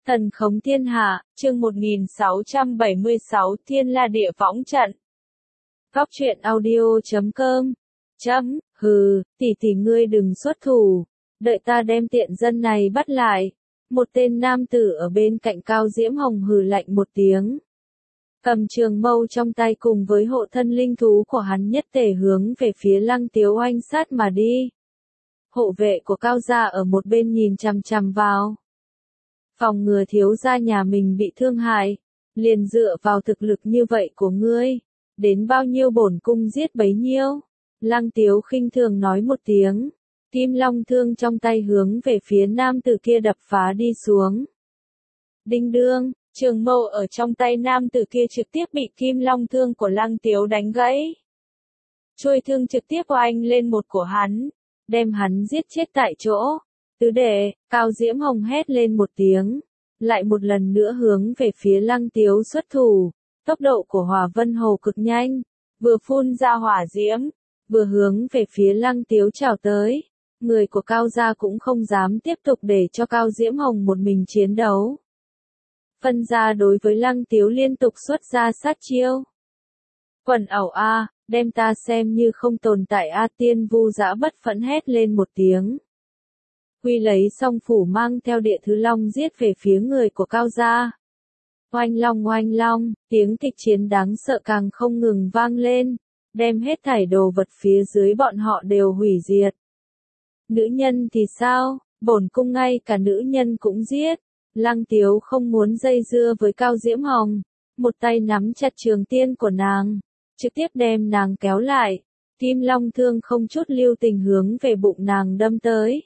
Thần khống thiên hạ, chương 1676 Thiên La Địa Võng Trận. Góc truyện audio.com. Tỷ ngươi đừng xuất thủ, đợi ta đem tiện dân này bắt lại. Một tên nam tử ở bên cạnh Cao Diễm Hồng hừ lạnh một tiếng. Cầm trường mâu trong tay cùng với hộ thân linh thú của hắn nhất tề hướng về phía Lăng Tiếu oanh sát mà đi. Hộ vệ của Cao gia ở một bên nhìn chằm chằm vào. Phòng ngừa thiếu gia nhà mình bị thương hại, liền dựa vào thực lực như vậy của ngươi, đến bao nhiêu bổn cung giết bấy nhiêu. Lăng Tiếu khinh thường nói một tiếng, kim long thương trong tay hướng về phía nam tử kia đập phá đi xuống. Đinh đương, trường mâu ở trong tay nam tử kia trực tiếp bị kim long thương của Lăng Tiếu đánh gãy. Chuôi thương trực tiếp oanh lên một của hắn, đem hắn giết chết tại chỗ. Tứ đệ, Cao Diễm Hồng hét lên một tiếng, lại một lần nữa hướng về phía Lăng Tiếu xuất thủ. Tốc độ của Hỏa Vân Hồ cực nhanh, vừa phun ra hỏa diễm, vừa hướng về phía Lăng Tiếu chào tới. Người của Cao gia cũng không dám tiếp tục để cho Cao Diễm Hồng một mình chiến đấu. Phân gia đối với Lăng Tiếu liên tục xuất ra sát chiêu. Quần ẩu a, đem ta xem như không tồn tại a. Tiên Vu Dã bất phẫn hét lên một tiếng. Quy lấy song phủ mang theo địa thứ long giết về phía người của Cao gia. Oanh long, tiếng kịch chiến đáng sợ càng không ngừng vang lên, đem hết thảy đồ vật phía dưới bọn họ đều hủy diệt. Nữ nhân thì sao, bổn cung ngay cả nữ nhân cũng giết. Lăng Tiếu không muốn dây dưa với Cao Diễm Hồng, một tay nắm chặt trường tiên của nàng, trực tiếp đem nàng kéo lại, kim long thương không chút lưu tình hướng về bụng nàng đâm tới.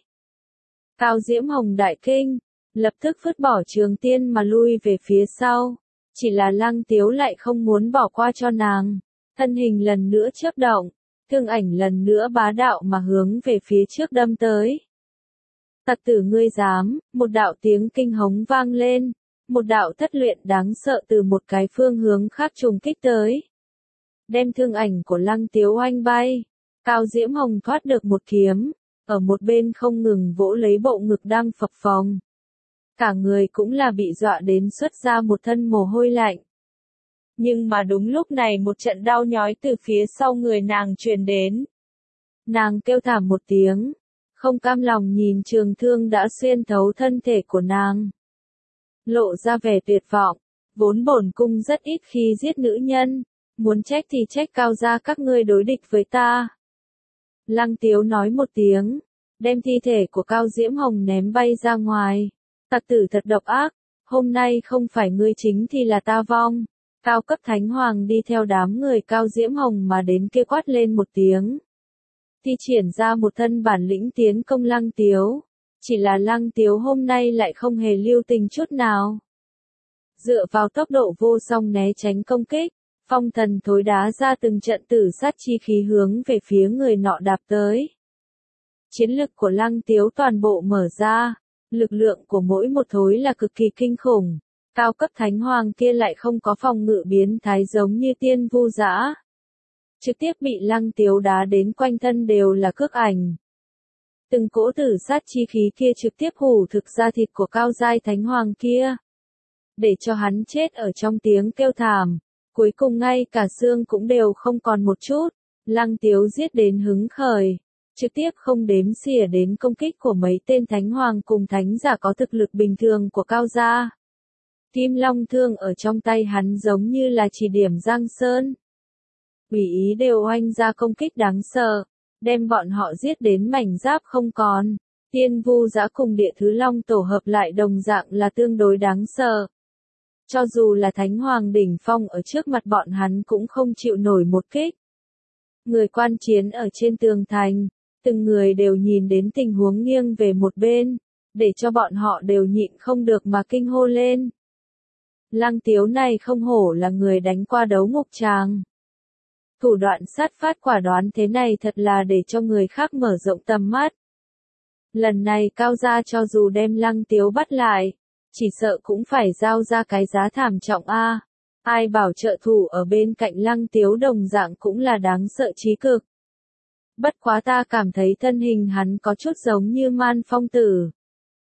Cao Diễm Hồng đại kinh, lập tức vứt bỏ trường tiên mà lui về phía sau, chỉ là Lăng Tiếu lại không muốn bỏ qua cho nàng, thân hình lần nữa chớp động, thương ảnh lần nữa bá đạo mà hướng về phía trước đâm tới. Tặc tử ngươi dám, một đạo tiếng kinh hống vang lên, một đạo thất luyện đáng sợ từ một cái phương hướng khác trùng kích tới. Đem thương ảnh của Lăng Tiếu oanh bay, Cao Diễm Hồng thoát được một kiếm, ở một bên không ngừng vỗ lấy bộ ngực đang phập phồng. Cả người cũng là bị dọa đến xuất ra một thân mồ hôi lạnh. Nhưng mà đúng lúc này một trận đau nhói từ phía sau người nàng truyền đến. Nàng kêu thảm một tiếng, không cam lòng nhìn trường thương đã xuyên thấu thân thể của nàng. Lộ ra vẻ tuyệt vọng, vốn bổn cung rất ít khi giết nữ nhân, muốn trách thì trách Cao gia các ngươi đối địch với ta. Lăng Tiếu nói một tiếng, đem thi thể của Cao Diễm Hồng ném bay ra ngoài. Tặc tử thật độc ác, hôm nay không phải ngươi chính thì là ta vong. Cao cấp thánh hoàng đi theo đám người Cao Diễm Hồng mà đến kia quát lên một tiếng. Thi triển ra một thân bản lĩnh tiến công Lăng Tiếu. Chỉ là Lăng Tiếu hôm nay lại không hề lưu tình chút nào. Dựa vào tốc độ vô song né tránh công kích, phong thần thối đá ra từng trận tử sát chi khí hướng về phía người nọ đạp tới. Chiến lực của Lăng Tiếu toàn bộ mở ra, lực lượng của mỗi một thối là cực kỳ kinh khủng. Cao cấp thánh hoàng kia lại không có phòng ngự biến thái giống như Tiên Vu Dã. Trực tiếp bị Lăng Tiếu đá đến quanh thân đều là cước ảnh. Từng cỗ tử sát chi khí kia trực tiếp hủ thực ra thịt của cao giai thánh hoàng kia. Để cho hắn chết ở trong tiếng kêu thảm. Cuối cùng ngay cả xương cũng đều không còn một chút. Lăng Tiếu giết đến hứng khởi. Trực tiếp không đếm xỉa đến công kích của mấy tên thánh hoàng cùng thánh giả có thực lực bình thường của Cao gia. Kim long thương ở trong tay hắn giống như là chỉ điểm giang sơn. Ủy ý đều oanh ra công kích đáng sợ, đem bọn họ giết đến mảnh giáp không còn. Tiên Vu Dã cùng địa thứ long tổ hợp lại đồng dạng là tương đối đáng sợ. Cho dù là thánh hoàng đỉnh phong ở trước mặt bọn hắn cũng không chịu nổi một kích. Người quan chiến ở trên tường thành, từng người đều nhìn đến tình huống nghiêng về một bên, để cho bọn họ đều nhịn không được mà kinh hô lên. Lăng Tiếu này không hổ là người đánh qua đấu ngục tràng. Thủ đoạn sát phát quả đoán thế này thật là để cho người khác mở rộng tầm mắt. Lần này Cao gia cho dù đem Lăng Tiếu bắt lại, chỉ sợ cũng phải giao ra cái giá thảm trọng a. Ai bảo trợ thủ ở bên cạnh Lăng Tiếu đồng dạng cũng là đáng sợ chí cực. Bất quá ta cảm thấy thân hình hắn có chút giống như Man Phong Tử.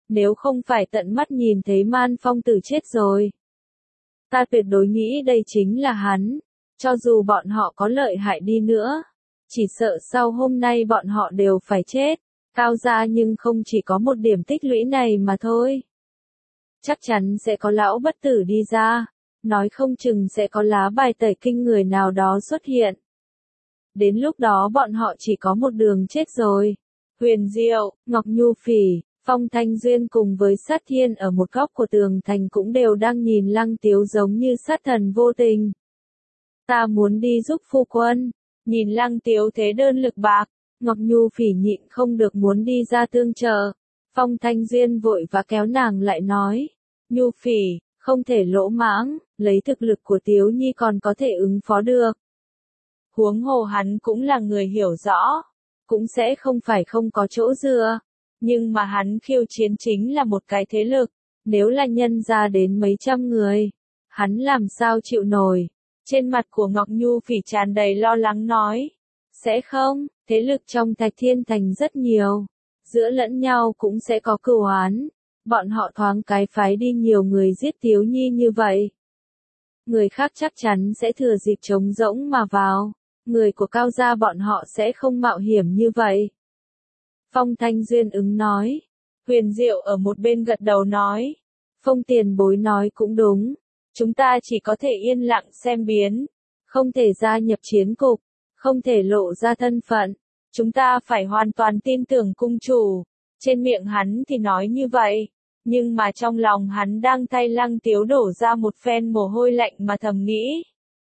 nếu không phải tận mắt nhìn thấy Man Phong Tử chết rồi. Ta tuyệt đối nghĩ đây chính là hắn, cho dù bọn họ có lợi hại đi nữa, chỉ sợ sau hôm nay bọn họ đều phải chết. Cao gia nhưng không chỉ có một điểm tích lũy này mà thôi. Chắc chắn sẽ có lão bất tử đi ra, nói không chừng sẽ có lá bài tẩy kinh người nào đó xuất hiện. Đến lúc đó bọn họ chỉ có một đường chết rồi. Huyền Diệu, Ngọc Nhu Phỉ, Phong Thanh Duyên cùng với Sát Thiên ở một góc của tường thành cũng đều đang nhìn Lăng Tiếu giống như sát thần vô tình. Ta muốn đi giúp phu quân. Nhìn Lăng Tiếu thế đơn lực bạc, Ngọc Nhu Phỉ nhịn không được muốn đi ra tương trợ. Phong Thanh Duyên vội và kéo nàng lại nói, Nhu Phỉ, không thể lỗ mãng, lấy thực lực của Tiếu Nhi còn có thể ứng phó được. Huống hồ hắn cũng là người hiểu rõ, cũng sẽ không phải không có chỗ dựa. Nhưng mà hắn khiêu chiến chính là một cái thế lực, nếu là nhân ra đến mấy trăm người, hắn làm sao chịu nổi. Trên mặt của Ngọc Nhu Phỉ tràn đầy lo lắng nói, sẽ không, thế lực trong Thạch Thiên Thành rất nhiều, giữa lẫn nhau cũng sẽ có cừu oán, bọn họ thoáng cái phái đi nhiều người giết Tiếu Nhi như vậy. Người khác chắc chắn sẽ thừa dịp trống rỗng mà vào, người của Cao gia bọn họ sẽ không mạo hiểm như vậy. Phong Thanh Duyên ứng nói, Huyền Diệu ở một bên gật đầu nói, Phong tiền bối nói cũng đúng, chúng ta chỉ có thể yên lặng xem biến, không thể gia nhập chiến cục, không thể lộ ra thân phận, chúng ta phải hoàn toàn tin tưởng cung chủ. Trên miệng hắn thì nói như vậy, nhưng mà trong lòng hắn đang thay Lăng Tiếu đổ ra một phen mồ hôi lạnh mà thầm nghĩ.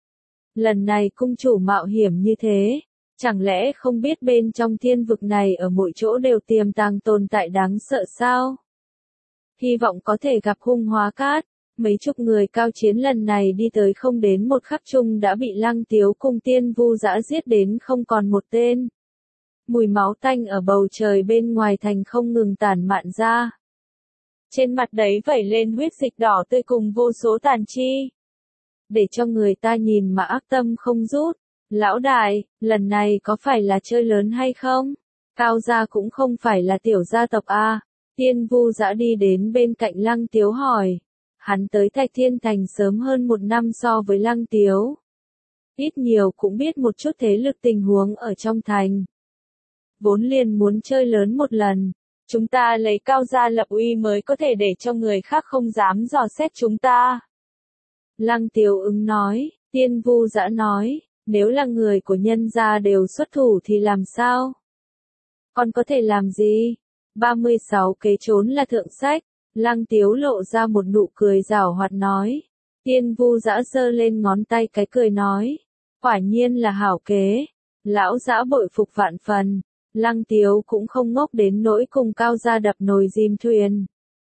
Lần này cung chủ mạo hiểm như thế, chẳng lẽ không biết bên trong thiên vực này ở mỗi chỗ đều tiềm tàng tồn tại đáng sợ sao? Hy vọng có thể gặp hung hóa cát, mấy chục người cao chiến lần này đi tới không đến một khắc chung đã bị Lăng Tiếu cùng Tiên Vu Dã giết đến không còn một tên. Mùi máu tanh ở bầu trời bên ngoài thành không ngừng tản mạn ra. Trên mặt đấy vẩy lên huyết dịch đỏ tươi cùng vô số tàn chi. Để cho người ta nhìn mà ác tâm không rút. Lão đại, lần này có phải là chơi lớn hay không? Cao gia cũng không phải là tiểu gia tộc a. Tiên Vu Dã đi đến bên cạnh Lăng Tiếu hỏi. Hắn tới Thạch Thiên Thành sớm hơn một năm so với Lăng Tiếu. Ít nhiều cũng biết một chút thế lực tình huống ở trong thành. Vốn liền muốn chơi lớn một lần. Chúng ta lấy Cao gia lập uy mới có thể để cho người khác không dám dò xét chúng ta. Lăng Tiếu ứng nói, Tiên Vu Dã nói, nếu là người của nhân gia đều xuất thủ thì làm sao? Còn có thể làm gì? 36 kế trốn là thượng sách. Lăng Tiếu lộ ra một nụ cười giảo hoạt nói. Tiên Vu Dã giơ lên ngón tay cái cười nói. Quả nhiên là hảo kế. Lão Dã bội phục vạn phần. Lăng Tiếu cũng không ngốc đến nỗi cùng Cao gia đập nồi dìm thuyền.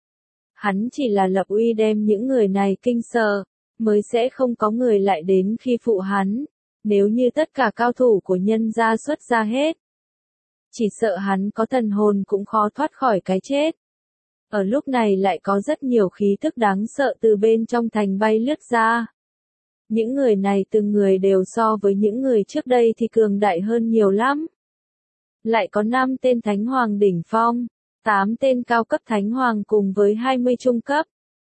Hắn chỉ là lập uy đem những người này kinh sợ, mới sẽ không có người lại đến khi phụ hắn. Nếu như tất cả cao thủ của nhân gia xuất ra hết, chỉ sợ hắn có thần hồn cũng khó thoát khỏi cái chết. Ở lúc này lại có rất nhiều khí tức đáng sợ từ bên trong thành bay lướt ra. Những người này từng người đều so với những người trước đây thì cường đại hơn nhiều lắm. Lại có 5 tên Thánh Hoàng đỉnh phong, 8 tên cao cấp Thánh Hoàng cùng với 20 trung cấp.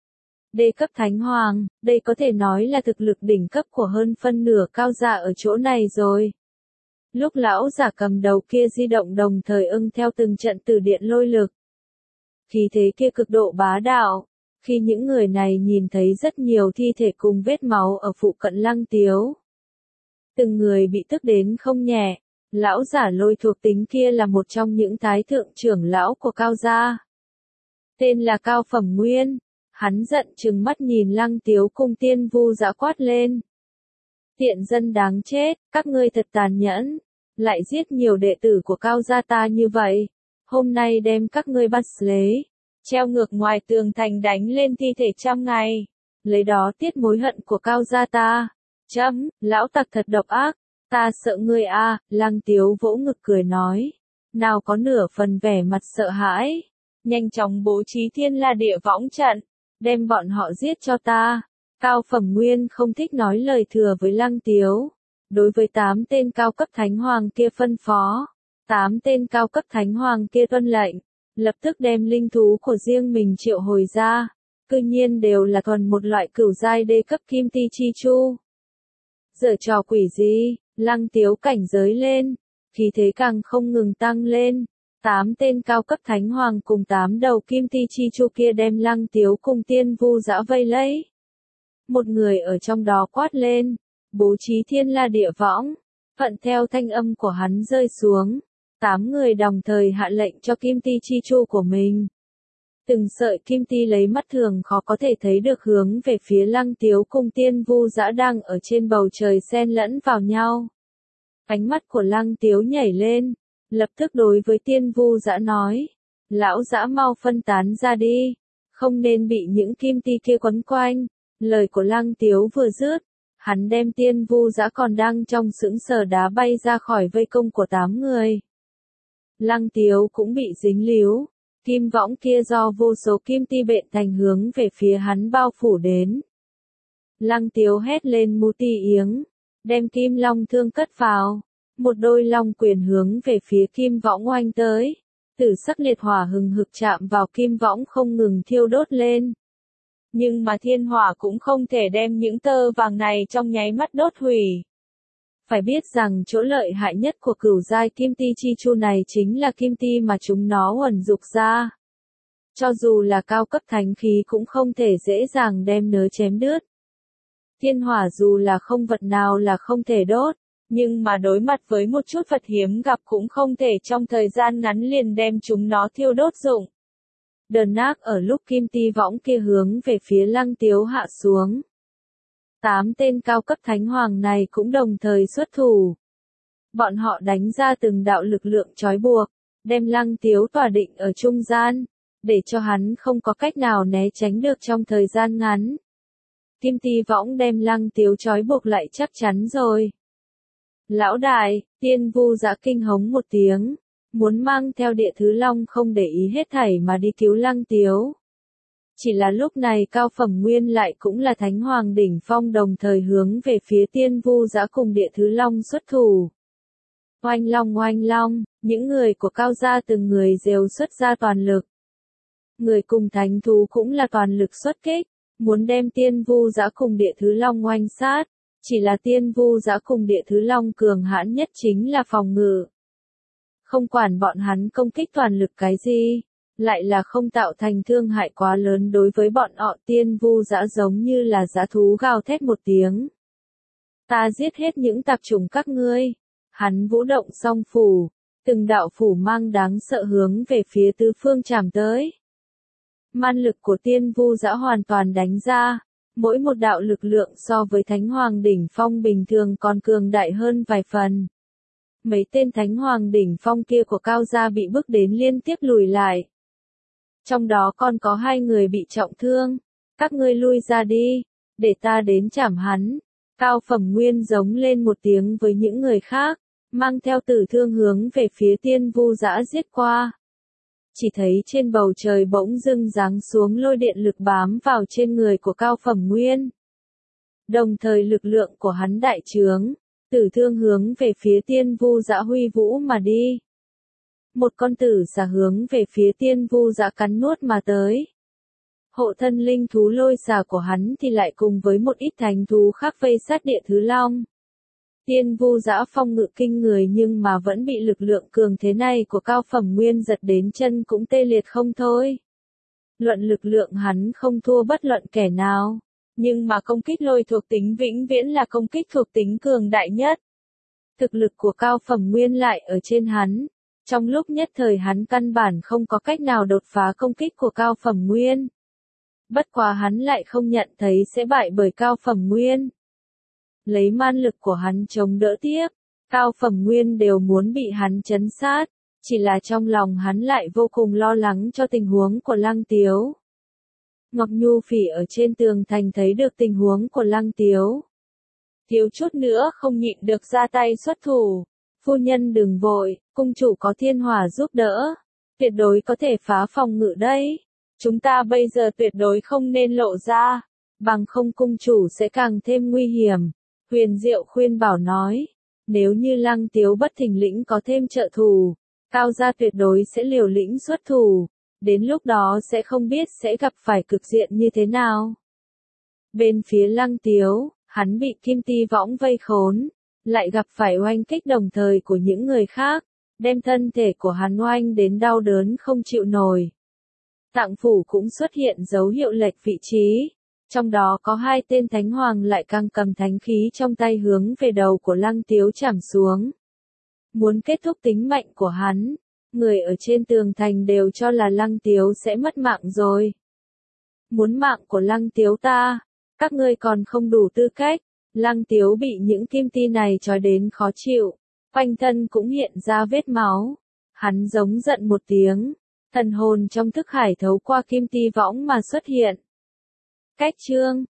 D cấp Thánh Hoàng, đây có thể nói là thực lực đỉnh cấp của hơn phân nửa Cao gia ở chỗ này rồi. Lúc lão giả cầm đầu kia di động đồng thời ưng theo từng trận từ điện lôi lực. Khí thế kia cực độ bá đạo, khi những người này nhìn thấy rất nhiều thi thể cùng vết máu ở phụ cận Lăng Tiếu. Từng người bị tức đến không nhẹ, lão giả lôi thuộc tính kia là một trong những thái thượng trưởng lão của Cao gia. Tên là Cao Phẩm Nguyên, hắn giận trừng mắt nhìn Lăng Tiếu cùng Tiên Vu Dã quát lên. Tiện dân đáng chết, các ngươi thật tàn nhẫn, lại giết nhiều đệ tử của Cao gia ta như vậy. Hôm nay đem các ngươi bắt lấy, treo ngược ngoài tường thành đánh lên thi thể 100 ngày, lấy đó tiết mối hận của Cao gia ta. Chấm, lão tặc thật độc ác, ta sợ ngươi a. Lăng Tiếu vỗ ngực cười nói, nào có nửa phần vẻ mặt sợ hãi, nhanh chóng bố trí Thiên La Địa Võng trận, đem bọn họ giết cho ta. Cao Phẩm Nguyên không thích nói lời thừa với Lăng Tiếu, đối với 8 tên cao cấp Thánh Hoàng kia phân phó. 8 tên cao cấp Thánh Hoàng kia tuân lệnh, lập tức đem linh thú của riêng mình triệu hồi ra, cư nhiên đều là thuần một loại cửu giai đê cấp kim ti chi chu. Giở trò quỷ gì, Lăng Tiếu cảnh giới lên, khí thế càng không ngừng tăng lên. 8 tên cao cấp thánh hoàng cùng 8 đầu kim ti chi chu kia đem Lăng Tiếu cùng Tiên Vu Dã vây lấy. Một người ở trong đó quát lên, bố trí thiên la địa võng, thuận theo thanh âm của hắn rơi xuống. 8 người đồng thời hạ lệnh cho kim ti chi chu của mình. Từng sợi kim ti lấy mắt thường khó có thể thấy được hướng về phía Lăng Tiếu cùng Tiên Vu Dã đang ở trên bầu trời xen lẫn vào nhau. Ánh mắt của Lăng Tiếu nhảy lên, lập tức đối với Tiên Vu Dã nói, lão dã mau phân tán ra đi, không nên bị những kim ti kia quấn quanh. Lời của Lăng Tiếu vừa dứt, hắn đem Tiên Vu Dã còn đang trong sững sờ đá bay ra khỏi vây công của 8 người. Lăng Tiếu cũng bị dính líu, kim võng kia do vô số kim ti bện thành hướng về phía hắn bao phủ đến. Lăng Tiếu hét lên mu ti yếng, đem kim long thương cất vào, một đôi long quyền hướng về phía kim võng oanh tới, tử sắc liệt hỏa hừng hực chạm vào kim võng không ngừng thiêu đốt lên. Nhưng mà thiên hỏa cũng không thể đem những tơ vàng này trong nháy mắt đốt hủy. Phải biết rằng chỗ lợi hại nhất của cửu giai kim ti chi chu này chính là kim ti mà chúng nó huẩn dục ra. Cho dù là cao cấp thánh khí cũng không thể dễ dàng đem nớ chém đứt. Thiên hỏa dù là không vật nào là không thể đốt, nhưng mà đối mặt với một chút vật hiếm gặp cũng không thể trong thời gian ngắn liền đem chúng nó thiêu đốt dụng. Đờn nác ở lúc kim ti võng kia hướng về phía Lăng Tiếu hạ xuống. 8 tên cao cấp thánh hoàng này cũng đồng thời xuất thủ. Bọn họ đánh ra từng đạo lực lượng trói buộc, đem Lăng Tiếu tỏa định ở trung gian, để cho hắn không có cách nào né tránh được trong thời gian ngắn. Kim ti võng đem Lăng Tiếu trói buộc lại chắc chắn rồi. Lão đại, Tiên Vu Dã kinh hống một tiếng, muốn mang theo Địa Thứ Long không để ý hết thảy mà đi cứu Lăng Tiếu. Chỉ là lúc này Cao Phẩm Nguyên lại cũng là Thánh Hoàng đỉnh phong đồng thời hướng về phía Tiên Vu Dã cùng Địa Thứ Long xuất thủ. Oanh long, những người của Cao gia từng người đều xuất ra toàn lực. Người cùng thánh thú cũng là toàn lực xuất kích, muốn đem Tiên Vu Dã cùng Địa Thứ Long oanh sát. Chỉ là Tiên Vu Dã cùng Địa Thứ Long cường hãn nhất chính là phòng ngự. Không quản bọn hắn công kích toàn lực cái gì, lại là không tạo thành thương hại quá lớn đối với bọn họ. Tiên Vu Dã giống như là dã thú gào thét một tiếng. Ta giết hết những tạp chủng các ngươi. Hắn vũ động song phủ, từng đạo phủ mang đáng sợ hướng về phía tứ phương chạm tới. Man lực của Tiên Vu Dã hoàn toàn đánh ra, mỗi một đạo lực lượng so với Thánh Hoàng đỉnh phong bình thường còn cường đại hơn vài phần. Mấy tên Thánh Hoàng đỉnh phong kia của Cao gia bị bước đến liên tiếp lùi lại. Trong đó còn có 2 người bị trọng thương. Các ngươi lui ra đi, để ta đến chảm hắn. Cao Phẩm Nguyên giống lên một tiếng với những người khác, mang theo tử thương hướng về phía Tiên Vu Dã giết qua. Chỉ thấy trên bầu trời bỗng dưng giáng xuống lôi điện lực bám vào trên người của Cao Phẩm Nguyên. Đồng thời lực lượng của hắn đại trướng, tử thương hướng về phía Tiên Vu Dã huy vũ mà đi. Một con tử xà hướng về phía Tiên Vu Dã cắn nuốt mà tới. Hộ thân linh thú lôi xà của hắn thì lại cùng với một ít thánh thú khác vây sát Địa Thứ Long. Tiên Vu Dã phong ngự kinh người nhưng mà vẫn bị lực lượng cường thế này của Cao Phẩm Nguyên giật đến chân cũng tê liệt không thôi. Luận lực lượng hắn không thua bất luận kẻ nào, nhưng mà công kích lôi thuộc tính vĩnh viễn là công kích thuộc tính cường đại nhất. Thực lực của Cao Phẩm Nguyên lại ở trên hắn, trong lúc nhất thời hắn căn bản không có cách nào đột phá công kích của Cao Phẩm Nguyên. Bất quá hắn lại không nhận thấy sẽ bại bởi Cao Phẩm Nguyên. Lấy man lực của hắn chống đỡ tiếp, Cao Phẩm Nguyên đều muốn bị hắn trấn sát, chỉ là trong lòng hắn lại vô cùng lo lắng cho tình huống của Lăng Tiếu. Ngọc Nhu Phỉ ở trên tường thành thấy được tình huống của Lăng Tiếu. Thiếu chút nữa không nhịn được ra tay xuất thủ. Phu nhân đừng vội, cung chủ có thiên hỏa giúp đỡ. Tuyệt đối có thể phá phòng ngự đấy. Chúng ta bây giờ tuyệt đối không nên lộ ra. Bằng không cung chủ sẽ càng thêm nguy hiểm. Huyền Diệu khuyên bảo nói. Nếu như Lăng Tiếu bất thình lĩnh có thêm trợ thủ, Cao gia tuyệt đối sẽ liều lĩnh xuất thủ, đến lúc đó sẽ không biết sẽ gặp phải cực diện như thế nào. Bên phía Lăng Tiếu, hắn bị Kim Ti Võng vây khốn, lại gặp phải oanh kích đồng thời của những người khác, đem thân thể của hắn oanh đến đau đớn không chịu nổi. Tạng phủ cũng xuất hiện dấu hiệu lệch vị trí, trong đó có hai tên thánh hoàng lại càng cầm thánh khí trong tay hướng về đầu của Lăng Tiếu chảm xuống. Muốn kết thúc tính mệnh của hắn, người ở trên tường thành đều cho là Lăng Tiếu sẽ mất mạng rồi. Muốn mạng của Lăng Tiếu ta, các ngươi còn không đủ tư cách. Lăng Tiếu bị những kim ti này trói đến khó chịu, quanh thân cũng hiện ra vết máu. Hắn giống giận một tiếng, thần hồn trong thức hải thấu qua Kim Ti Võng mà xuất hiện. Cách chương